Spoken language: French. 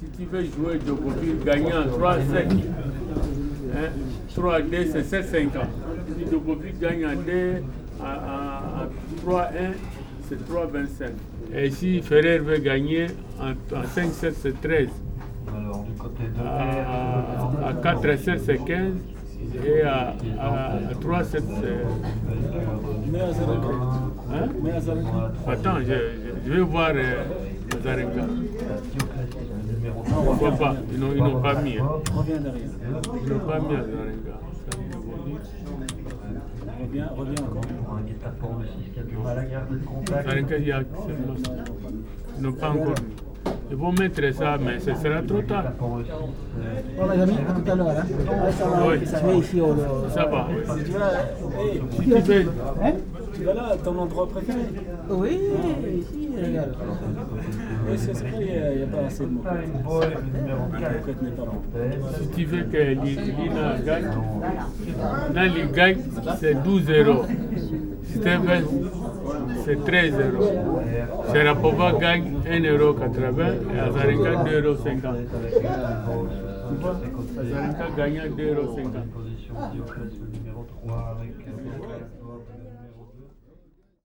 Si tu veux jouer Djokovic gagnant 3-7, 3-2 c'est 7-50. Si Djokovic gagne en 2 à 3-1, c'est 3-25. Et si Ferrer veut gagner en 5-7, c'est 13. Alors, du côté de À 4-7, c'est 15. Et à 3-7, c'est... Hein? Attends, je vais voir Azarenka. Pourquoi pas? Ils n'ont pas mis. Reviens derrière. Ils n'ont pas mis Azarenka. Reviens encore. Azarenka, ils n'ont pas encore mis. Ils vont mettre ça, mais ce sera trop tard. On l'a mis tout à l'heure. Hein? Oui. Ça va ici au... Ça va. Tu vas, Si tu veux... Hein? tu vas là, ton endroit préféré. Oui, ici, regarde. Oui, c'est vrai, il n'y a pas assez de mots. Moquette n'est pas bon. Si tu veux que Lina gagne, Nali gagne, c'est 12 €. Steven, c'est 13 €. Sharapova gagne 1,80 € et Azarenka 2,50 €. Azarenka gagne 2,50 €.